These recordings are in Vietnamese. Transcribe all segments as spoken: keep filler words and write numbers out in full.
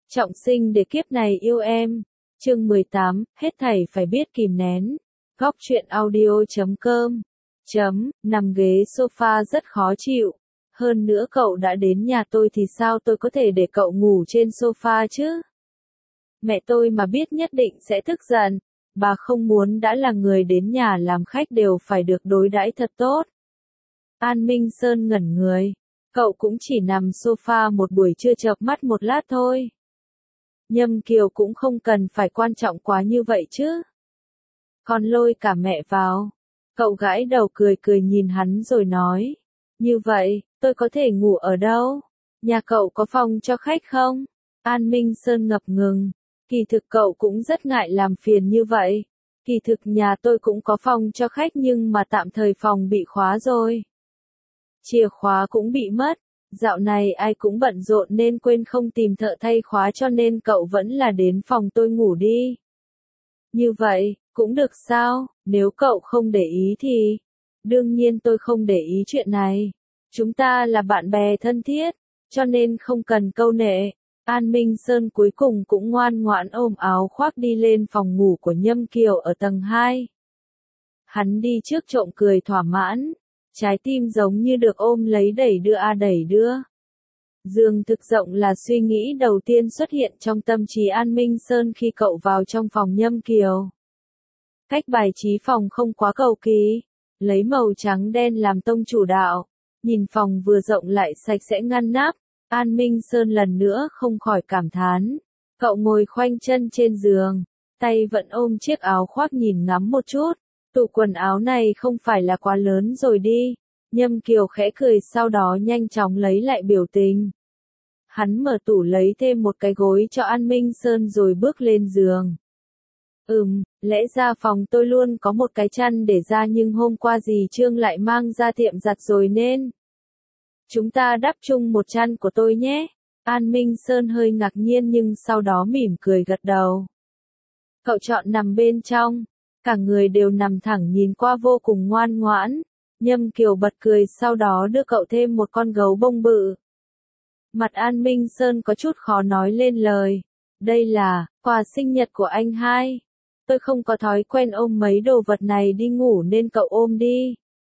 Trọng sinh để kiếp này yêu em. Chương mười tám, hết thảy phải biết kìm nén. Góc truyện audio chấm com. Chấm, nằm ghế sofa rất khó chịu. Hơn nữa cậu đã đến nhà tôi thì sao tôi có thể để cậu ngủ trên sofa chứ? Mẹ tôi mà biết nhất định sẽ tức giận. Bà không muốn đã là người đến nhà làm khách đều phải được đối đãi thật tốt. An Minh Sơn ngẩn người. Cậu cũng chỉ nằm sofa một buổi trưa chợp mắt một lát thôi. Nhâm Kiều cũng không cần phải quan trọng quá như vậy chứ. Còn lôi cả mẹ vào. Cậu gãi đầu cười cười nhìn hắn rồi nói. Như vậy, tôi có thể ngủ ở đâu? Nhà cậu có phòng cho khách không? An Minh Sơn ngập ngừng. Kỳ thực cậu cũng rất ngại làm phiền như vậy. Kỳ thực nhà tôi cũng có phòng cho khách nhưng mà tạm thời phòng bị khóa rồi. Chìa khóa cũng bị mất. Dạo này ai cũng bận rộn nên quên không tìm thợ thay khóa cho nên cậu vẫn là đến phòng tôi ngủ đi. Như vậy, cũng được sao, nếu cậu không để ý thì... Đương nhiên tôi không để ý chuyện này. Chúng ta là bạn bè thân thiết, cho nên không cần câu nệ. An Minh Sơn cuối cùng cũng ngoan ngoãn ôm áo khoác đi lên phòng ngủ của Nhâm Kiều ở tầng hai. Hắn đi trước trộm cười thỏa mãn. Trái tim giống như được ôm lấy đẩy đưa a đẩy đưa. Giường thực rộng là suy nghĩ đầu tiên xuất hiện trong tâm trí An Minh Sơn khi cậu vào trong phòng Nhâm Kiều. Cách bài trí phòng không quá cầu kỳ, lấy màu trắng đen làm tông chủ đạo, nhìn phòng vừa rộng lại sạch sẽ ngăn nắp, An Minh Sơn lần nữa không khỏi cảm thán. Cậu ngồi khoanh chân trên giường, tay vẫn ôm chiếc áo khoác nhìn ngắm một chút. Tủ quần áo này không phải là quá lớn rồi đi. Nhâm Kiều khẽ cười sau đó nhanh chóng lấy lại biểu tình. Hắn mở tủ lấy thêm một cái gối cho An Minh Sơn rồi bước lên giường. Ừm, lẽ ra phòng tôi luôn có một cái chăn để ra nhưng hôm qua dì Trương lại mang ra tiệm giặt rồi nên. Chúng ta đắp chung một chăn của tôi nhé. An Minh Sơn hơi ngạc nhiên nhưng sau đó mỉm cười gật đầu. Cậu chọn nằm bên trong. Cả người đều nằm thẳng nhìn qua vô cùng ngoan ngoãn. Nhâm Kiều bật cười sau đó đưa cậu thêm một con gấu bông bự. Mặt An Minh Sơn có chút khó nói lên lời. Đây là quà sinh nhật của anh hai. Tôi không có thói quen ôm mấy đồ vật này đi ngủ nên cậu ôm đi.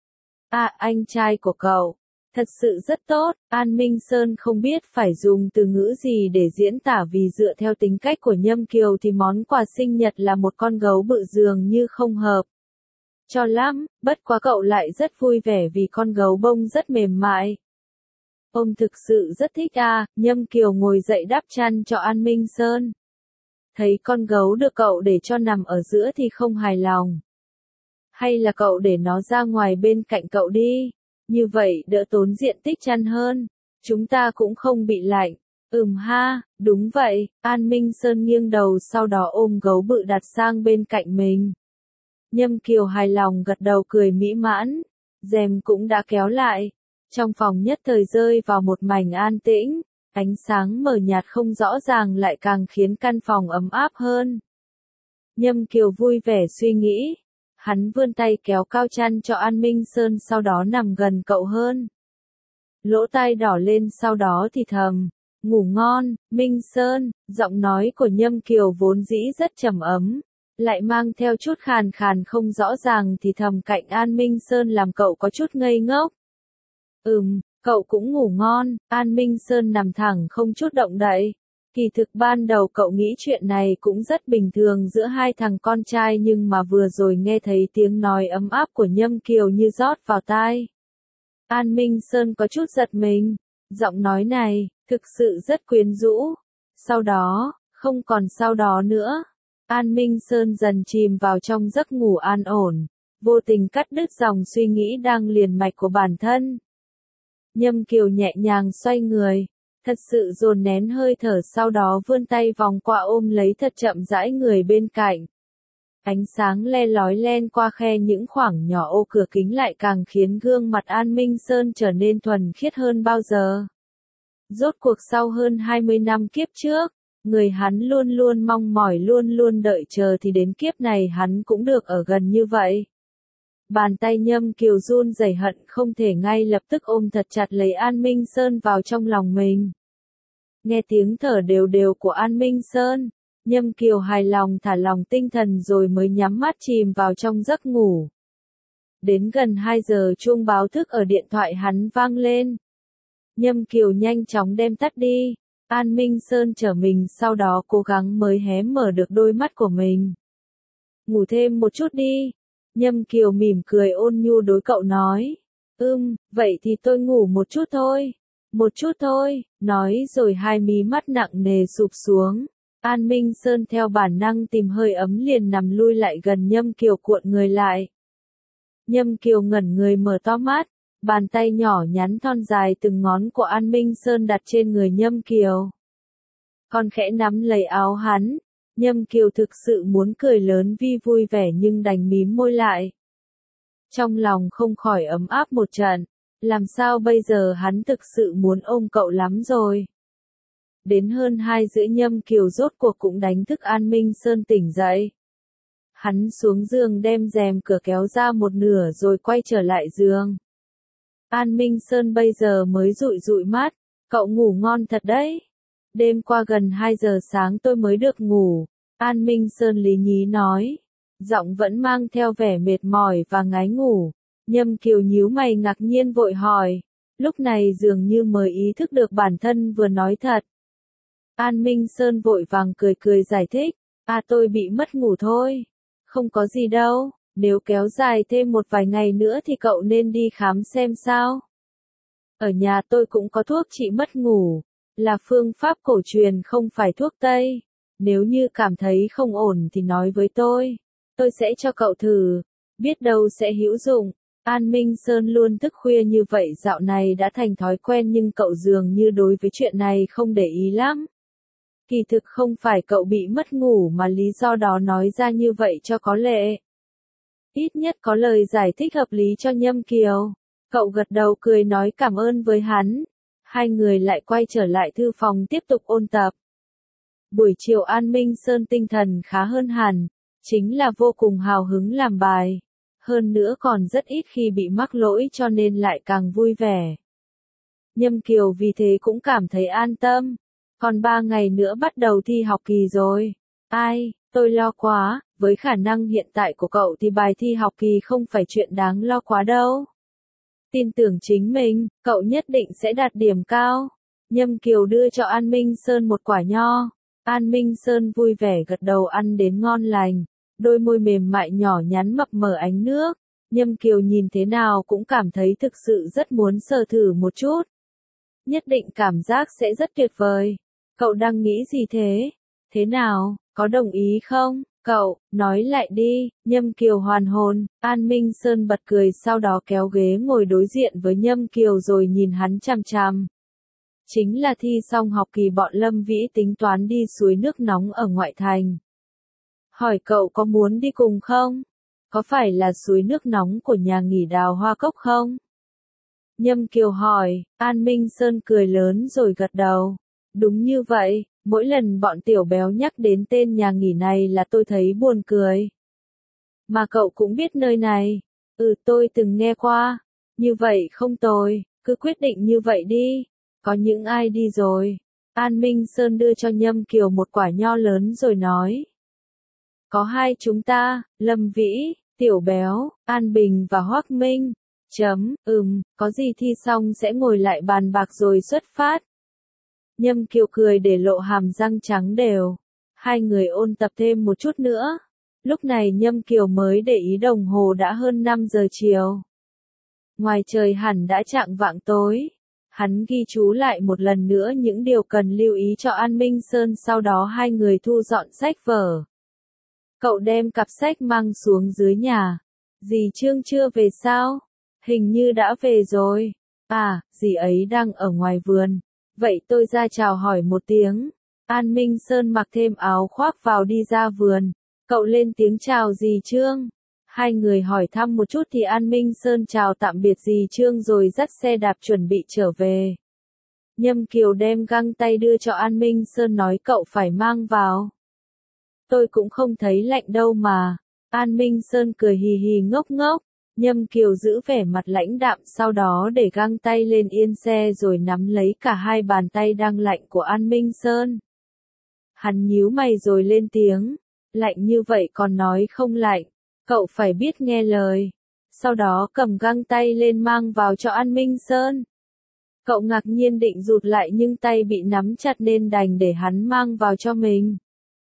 À, anh trai của cậu. Thật sự rất tốt. An Minh Sơn không biết phải dùng từ ngữ gì để diễn tả vì dựa theo tính cách của Nhâm Kiều thì món quà sinh nhật là một con gấu bự dường như không hợp. Cho lắm, bất quá cậu lại rất vui vẻ vì con gấu bông rất mềm mại. Ông thực sự rất thích à, Nhâm Kiều ngồi dậy đắp chăn cho An Minh Sơn. Thấy con gấu được cậu để cho nằm ở giữa thì không hài lòng. Hay là cậu để nó ra ngoài bên cạnh cậu đi. Như vậy đỡ tốn diện tích chăn hơn. Chúng ta cũng không bị lạnh. Ừm ha, đúng vậy. An Minh Sơn nghiêng đầu sau đó ôm gấu bự đặt sang bên cạnh mình. Nhâm Kiều hài lòng gật đầu cười mỹ mãn. Rèm cũng đã kéo lại. Trong phòng nhất thời rơi vào một mảnh an tĩnh. Ánh sáng mờ nhạt không rõ ràng lại càng khiến căn phòng ấm áp hơn. Nhâm Kiều vui vẻ suy nghĩ. Hắn vươn tay kéo cao chăn cho An Minh Sơn sau đó nằm gần cậu hơn. Lỗ tai đỏ lên sau đó thì thầm. Ngủ ngon, Minh Sơn. Giọng nói của Nhâm Kiều vốn dĩ rất trầm ấm. Lại mang theo chút khàn khàn không rõ ràng thì thầm cạnh An Minh Sơn làm cậu có chút ngây ngốc. Ừm, cậu cũng ngủ ngon. An Minh Sơn nằm thẳng không chút động đậy. Kỳ thực ban đầu cậu nghĩ chuyện này cũng rất bình thường giữa hai thằng con trai nhưng mà vừa rồi nghe thấy tiếng nói ấm áp của Nhâm Kiều như rót vào tai. An Minh Sơn có chút giật mình. Giọng nói này, thực sự rất quyến rũ. Sau đó, không còn sau đó nữa. An Minh Sơn dần chìm vào trong giấc ngủ an ổn. Vô tình cắt đứt dòng suy nghĩ đang liền mạch của bản thân. Nhâm Kiều nhẹ nhàng xoay người. Thật sự dồn nén hơi thở sau đó vươn tay vòng qua ôm lấy thật chậm rãi người bên cạnh. Ánh sáng le lói len qua khe những khoảng nhỏ ô cửa kính lại càng khiến gương mặt An Minh Sơn trở nên thuần khiết hơn bao giờ. Rốt cuộc sau hơn hai mươi năm kiếp trước, người hắn luôn luôn mong mỏi luôn luôn đợi chờ thì đến kiếp này hắn cũng được ở gần như vậy. Bàn tay Nhâm Kiều run rẩy hận không thể ngay lập tức ôm thật chặt lấy An Minh Sơn vào trong lòng mình. Nghe tiếng thở đều đều của An Minh Sơn, Nhâm Kiều hài lòng thả lòng tinh thần rồi mới nhắm mắt chìm vào trong giấc ngủ. Đến gần hai giờ chuông báo thức ở điện thoại hắn vang lên. Nhâm Kiều nhanh chóng đem tắt đi. An Minh Sơn trở mình sau đó cố gắng mới hé mở được đôi mắt của mình. Ngủ thêm một chút đi. Nhâm Kiều mỉm cười ôn nhu đối cậu nói. Ừm, vậy thì tôi ngủ một chút thôi. Một chút thôi, nói rồi hai mí mắt nặng nề sụp xuống. An Minh Sơn theo bản năng tìm hơi ấm liền nằm lui lại gần Nhâm Kiều cuộn người lại. Nhâm Kiều ngẩn người mở to mắt, bàn tay nhỏ nhắn thon dài từng ngón của An Minh Sơn đặt trên người Nhâm Kiều. Còn khẽ nắm lấy áo hắn, Nhâm Kiều thực sự muốn cười lớn vì vui vẻ nhưng đành mím môi lại. Trong lòng không khỏi ấm áp một trận, làm sao bây giờ hắn thực sự muốn ôm cậu lắm rồi. Đến hơn hai rưỡi Nhâm Kiều rốt cuộc cũng đánh thức An Minh Sơn tỉnh dậy. Hắn xuống giường đem rèm cửa kéo ra một nửa rồi quay trở lại giường. An Minh Sơn bây giờ mới dụi dụi mắt, cậu ngủ ngon thật đấy. Đêm qua gần hai giờ sáng tôi mới được ngủ, An Minh Sơn lý nhí nói. Giọng vẫn mang theo vẻ mệt mỏi và ngái ngủ. Nhâm Kiều nhíu mày ngạc nhiên vội hỏi. Lúc này dường như mới ý thức được bản thân vừa nói thật. An Minh Sơn vội vàng cười cười giải thích. À tôi bị mất ngủ thôi. Không có gì đâu, nếu kéo dài thêm một vài ngày nữa thì cậu nên đi khám xem sao. Ở nhà tôi cũng có thuốc trị mất ngủ, là phương pháp cổ truyền không phải thuốc Tây. Nếu như cảm thấy không ổn thì nói với tôi, tôi sẽ cho cậu thử, biết đâu sẽ hữu dụng. An Minh Sơn luôn thức khuya như vậy dạo này đã thành thói quen nhưng cậu dường như đối với chuyện này không để ý lắm. Kỳ thực không phải cậu bị mất ngủ mà lý do đó nói ra như vậy cho có lệ. Ít nhất có lời giải thích hợp lý cho Nhâm Kiều. Cậu gật đầu cười nói cảm ơn với hắn. Hai người lại quay trở lại thư phòng tiếp tục ôn tập. Buổi chiều An Minh Sơn tinh thần khá hơn hẳn, chính là vô cùng hào hứng làm bài. Hơn nữa còn rất ít khi bị mắc lỗi cho nên lại càng vui vẻ. Nhâm Kiều vì thế cũng cảm thấy an tâm. Còn ba ngày nữa bắt đầu thi học kỳ rồi. Ai, tôi lo quá, với khả năng hiện tại của cậu thì bài thi học kỳ không phải chuyện đáng lo quá đâu. Tin tưởng chính mình, cậu nhất định sẽ đạt điểm cao. Nhâm Kiều đưa cho An Minh Sơn một quả nho. An Minh Sơn vui vẻ gật đầu ăn đến ngon lành. Đôi môi mềm mại nhỏ nhắn mập mờ ánh nước. Nhâm Kiều nhìn thế nào cũng cảm thấy thực sự rất muốn sờ thử một chút. Nhất định cảm giác sẽ rất tuyệt vời. Cậu đang nghĩ gì thế? Thế nào, có đồng ý không? Cậu, nói lại đi. Nhâm Kiều hoàn hồn. An Minh Sơn bật cười sau đó kéo ghế ngồi đối diện với Nhâm Kiều rồi nhìn hắn chằm chằm. Chính là thi xong học kỳ bọn Lâm Vĩ tính toán đi suối nước nóng ở ngoại thành. Hỏi cậu có muốn đi cùng không? Có phải là suối nước nóng của nhà nghỉ Đào Hoa Cốc không? Nhâm Kiều hỏi. An Minh Sơn cười lớn rồi gật đầu. Đúng như vậy, mỗi lần bọn tiểu béo nhắc đến tên nhà nghỉ này là tôi thấy buồn cười. Mà cậu cũng biết nơi này. Ừ tôi từng nghe qua. Như vậy không tồi, cứ quyết định như vậy đi. Có những ai đi rồi? An Minh Sơn đưa cho Nhâm Kiều một quả nho lớn rồi nói. Có hai chúng ta, Lâm Vĩ, Tiểu Béo, An Bình và Hoắc Minh. Chấm, ừm, có gì thi xong sẽ ngồi lại bàn bạc rồi xuất phát. Nhâm Kiều cười để lộ hàm răng trắng đều. Hai người ôn tập thêm một chút nữa. Lúc này Nhâm Kiều mới để ý đồng hồ đã hơn năm giờ chiều. Ngoài trời hẳn đã chạng vạng tối. Hắn ghi chú lại một lần nữa những điều cần lưu ý cho An Minh Sơn sau đó hai người thu dọn sách vở. Cậu đem cặp sách mang xuống dưới nhà. Dì Trương chưa về sao? Hình như đã về rồi. À, dì ấy đang ở ngoài vườn. Vậy tôi ra chào hỏi một tiếng. An Minh Sơn mặc thêm áo khoác vào đi ra vườn. Cậu lên tiếng chào dì Trương. Hai người hỏi thăm một chút thì An Minh Sơn chào tạm biệt dì Trương rồi dắt xe đạp chuẩn bị trở về. Nhâm Kiều đem găng tay đưa cho An Minh Sơn nói cậu phải mang vào. Tôi cũng không thấy lạnh đâu mà. An Minh Sơn cười hì hì ngốc ngốc. Nhâm Kiều giữ vẻ mặt lãnh đạm sau đó để găng tay lên yên xe rồi nắm lấy cả hai bàn tay đang lạnh của An Minh Sơn. Hắn nhíu mày rồi lên tiếng, lạnh như vậy còn nói không lạnh, cậu phải biết nghe lời. Sau đó cầm găng tay lên mang vào cho An Minh Sơn. Cậu ngạc nhiên định rụt lại nhưng tay bị nắm chặt nên đành để hắn mang vào cho mình.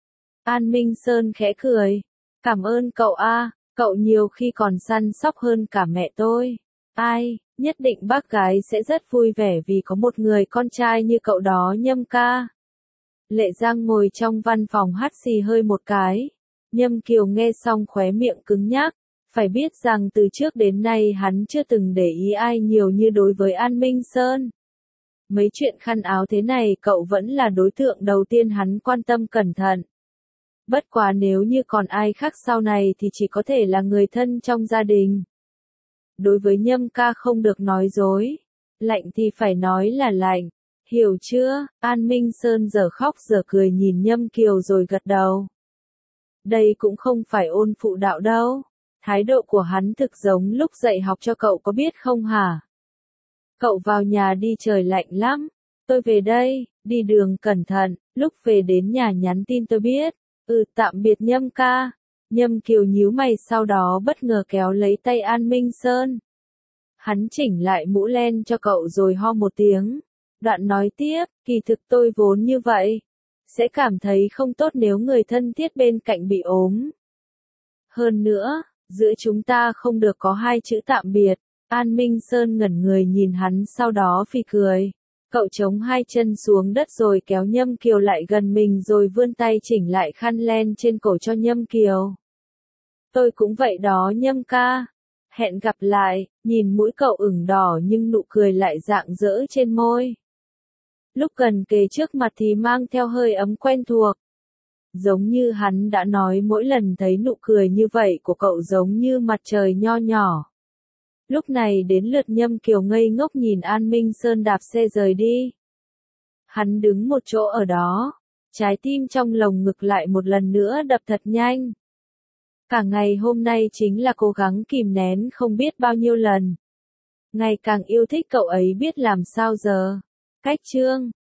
An Minh Sơn khẽ cười, cảm ơn cậu a, cậu nhiều khi còn săn sóc hơn cả mẹ tôi. Ai, nhất định bác gái sẽ rất vui vẻ vì có một người con trai như cậu đó Nhâm ca. Lệ Giang ngồi trong văn phòng hắt xì hơi một cái. Nhâm Kiều nghe xong khóe miệng cứng nhắc. Phải biết rằng từ trước đến nay hắn chưa từng để ý ai nhiều như đối với An Minh Sơn. Mấy chuyện khăn áo thế này cậu vẫn là đối tượng đầu tiên hắn quan tâm cẩn thận. Bất quá nếu như còn ai khác sau này thì chỉ có thể là người thân trong gia đình. Đối với Nhâm ca không được nói dối. Lạnh thì phải nói là lạnh. Hiểu chưa? An Minh Sơn giờ khóc giờ cười nhìn Nhâm Kiều rồi gật đầu. Đây cũng không phải ôn phụ đạo đâu. Thái độ của hắn thực giống lúc dạy học cho cậu có biết không hả? Cậu vào nhà đi trời lạnh lắm. Tôi về đây, đi đường cẩn thận, lúc về đến nhà nhắn tin tôi biết. Ừ tạm biệt Nhâm ca. Nhâm Kiều nhíu mày sau đó bất ngờ kéo lấy tay An Minh Sơn. Hắn chỉnh lại mũ len cho cậu rồi ho một tiếng. Đoạn nói tiếp, kỳ thực tôi vốn như vậy. Sẽ cảm thấy không tốt nếu người thân thiết bên cạnh bị ốm. Hơn nữa, giữa chúng ta không được có hai chữ tạm biệt. An Minh Sơn ngẩn người nhìn hắn sau đó phì cười. Cậu chống hai chân xuống đất rồi kéo Nhâm Kiều lại gần mình rồi vươn tay chỉnh lại khăn len trên cổ cho Nhâm Kiều. Tôi cũng vậy đó Nhâm ca. Hẹn gặp lại, nhìn mũi cậu ửng đỏ nhưng nụ cười lại rạng rỡ trên môi. Lúc gần kề trước mặt thì mang theo hơi ấm quen thuộc. Giống như hắn đã nói mỗi lần thấy nụ cười như vậy của cậu giống như mặt trời nho nhỏ. Lúc này đến lượt Nhâm Kiều ngây ngốc nhìn An Minh Sơn đạp xe rời đi. Hắn đứng một chỗ ở đó, trái tim trong lồng ngực lại một lần nữa đập thật nhanh. Cả ngày hôm nay chính là cố gắng kìm nén không biết bao nhiêu lần. Ngày càng yêu thích cậu ấy biết làm sao giờ. Cách chương